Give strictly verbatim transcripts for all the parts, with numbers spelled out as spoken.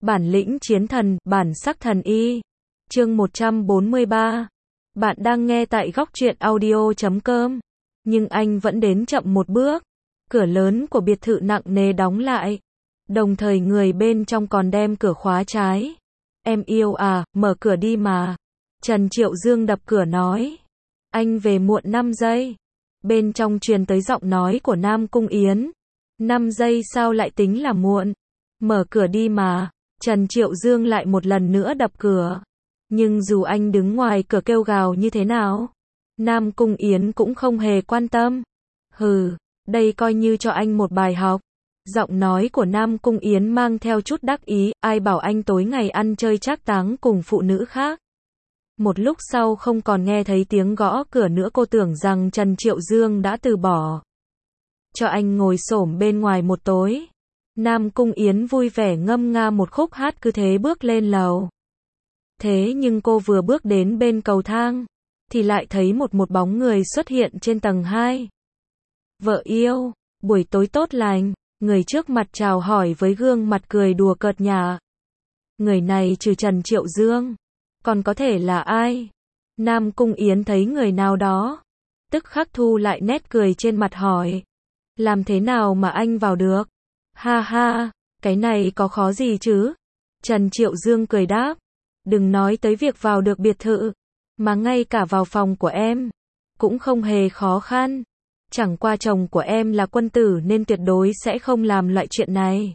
Bản lĩnh chiến thần, bản sắc thần y. Chương một trăm bốn mươi ba. Bạn đang nghe tại góc truyện audio chấm com. Nhưng anh vẫn đến chậm một bước. Cửa lớn của biệt thự nặng nề đóng lại. Đồng thời người bên trong còn đem cửa khóa trái. Em yêu à, mở cửa đi mà. Trần Triệu Dương đập cửa nói. Anh về muộn năm giây. Bên trong truyền tới giọng nói của Nam Cung Yến. năm giây sao lại tính là muộn? Mở cửa đi mà. Trần Triệu Dương lại một lần nữa đập cửa. Nhưng dù anh đứng ngoài cửa kêu gào như thế nào, Nam Cung Yến cũng không hề quan tâm. Hừ, đây coi như cho anh một bài học. Giọng nói của Nam Cung Yến mang theo chút đắc ý, ai bảo anh tối ngày ăn chơi trác táng cùng phụ nữ khác. Một lúc sau không còn nghe thấy tiếng gõ cửa nữa, cô tưởng rằng Trần Triệu Dương đã từ bỏ. Cho anh ngồi xổm bên ngoài một tối. Nam Cung Yến vui vẻ ngâm nga một khúc hát, cứ thế bước lên lầu. Thế nhưng cô vừa bước đến bên cầu thang, thì lại thấy một một bóng người xuất hiện trên tầng hai. Vợ yêu, buổi tối tốt lành. Người trước mặt chào hỏi với gương mặt cười đùa cợt nhả. Người này trừ Trần Triệu Dương, còn có thể là ai? Nam Cung Yến thấy người nào đó, tức khắc thu lại nét cười trên mặt hỏi. Làm thế nào mà anh vào được? Ha ha, cái này có khó gì chứ? Trần Triệu Dương cười đáp. Đừng nói tới việc vào được biệt thự, mà ngay cả vào phòng của em, cũng không hề khó khăn. Chẳng qua chồng của em là quân tử nên tuyệt đối sẽ không làm loại chuyện này.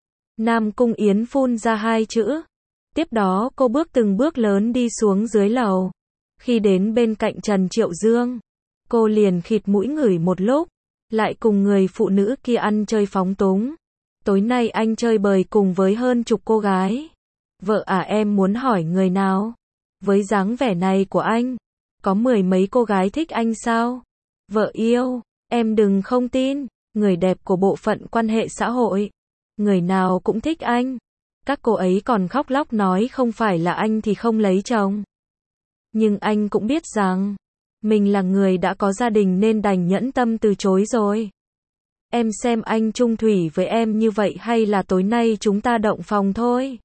Nam Cung Yến phun ra hai chữ. Tiếp đó cô bước từng bước lớn đi xuống dưới lầu. Khi đến bên cạnh Trần Triệu Dương, cô liền khịt mũi ngửi một lúc, lại cùng người phụ nữ kia ăn chơi phóng túng. Tối nay anh chơi bời cùng với hơn chục cô gái. Vợ à, em muốn hỏi người nào? Với dáng vẻ này của anh, có mười mấy cô gái thích anh sao? Vợ yêu, em đừng không tin, người đẹp của bộ phận quan hệ xã hội, người nào cũng thích anh. Các cô ấy còn khóc lóc nói không phải là anh thì không lấy chồng. Nhưng anh cũng biết rằng, mình là người đã có gia đình nên đành nhẫn tâm từ chối rồi. Em xem anh chung thủy với em như vậy hay là tối nay chúng ta động phòng thôi?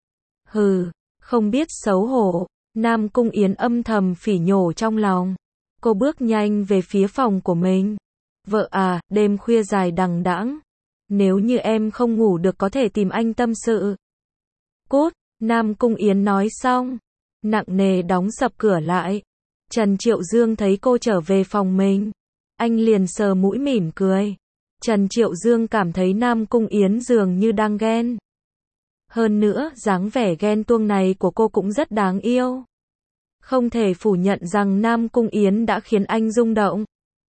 Hừ, không biết xấu hổ. Nam Cung Yến âm thầm phỉ nhổ trong lòng. Cô bước nhanh về phía phòng của mình. Vợ à, đêm khuya dài đằng đẵng, nếu như em không ngủ được có thể tìm anh tâm sự. Cút, Nam Cung Yến nói xong, nặng nề đóng sập cửa lại. Trần Triệu Dương thấy cô trở về phòng mình, anh liền sờ mũi mỉm cười. Trần Triệu Dương cảm thấy Nam Cung Yến dường như đang ghen. Hơn nữa, dáng vẻ ghen tuông này của cô cũng rất đáng yêu. Không thể phủ nhận rằng Nam Cung Yến đã khiến anh rung động.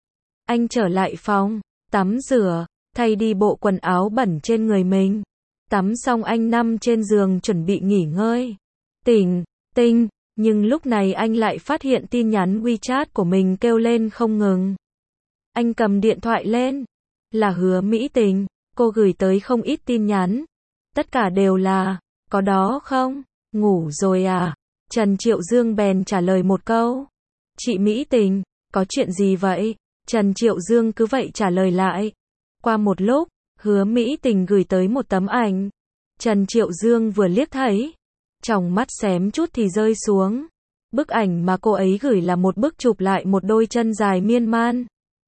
Anh trở lại phòng, tắm rửa, thay đi bộ quần áo bẩn trên người mình. Tắm xong anh nằm trên giường chuẩn bị nghỉ ngơi. Tỉnh, tinh, nhưng lúc này anh lại phát hiện tin nhắn WeChat của mình kêu lên không ngừng. Anh cầm điện thoại lên. Là Hứa Mỹ Tình, cô gửi tới không ít tin nhắn. Tất cả đều là, có đó không? Ngủ rồi à? Trần Triệu Dương bèn trả lời một câu. Chị Mỹ Tình, có chuyện gì vậy? Trần Triệu Dương cứ vậy trả lời lại. Qua một lúc, Hứa Mỹ Tình gửi tới một tấm ảnh. Trần Triệu Dương vừa liếc thấy, tròng mắt xém chút thì rơi xuống. Bức ảnh mà cô ấy gửi là một bức chụp lại một đôi chân dài miên man.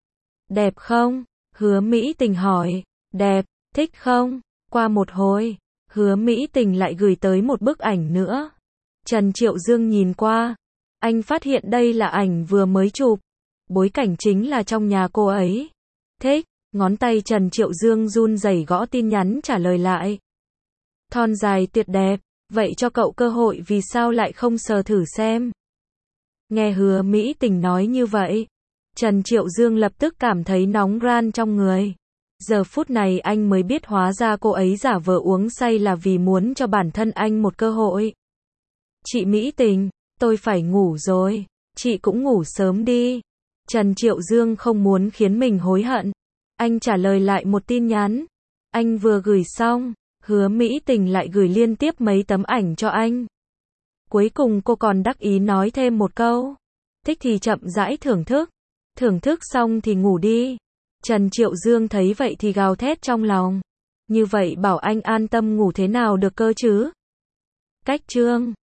Đẹp không? Hứa Mỹ Tình hỏi. Đẹp, thích không? Qua một hồi, Hứa Mỹ Tình lại gửi tới một bức ảnh nữa. Trần Triệu Dương nhìn qua, anh phát hiện đây là ảnh vừa mới chụp. Bối cảnh chính là trong nhà cô ấy. Thích, ngón tay Trần Triệu Dương run rẩy gõ tin nhắn trả lời lại. Thon dài tuyệt đẹp, vậy cho cậu cơ hội vì sao lại không sờ thử xem? Nghe Hứa Mỹ Tình nói như vậy, Trần Triệu Dương lập tức cảm thấy nóng ran trong người. Giờ phút này anh mới biết hóa ra cô ấy giả vờ uống say là vì muốn cho bản thân anh một cơ hội. Chị Mỹ Tình, tôi phải ngủ rồi, chị cũng ngủ sớm đi. Trần Triệu Dương không muốn khiến mình hối hận. Anh trả lời lại một tin nhắn. Anh vừa gửi xong, Hứa Mỹ Tình lại gửi liên tiếp mấy tấm ảnh cho anh. Cuối cùng cô còn đắc ý nói thêm một câu. Thích thì chậm rãi thưởng thức. Thưởng thức xong thì ngủ đi. Trần Triệu Dương thấy vậy thì gào thét trong lòng. Như vậy bảo anh an tâm ngủ thế nào được cơ chứ? Cách chương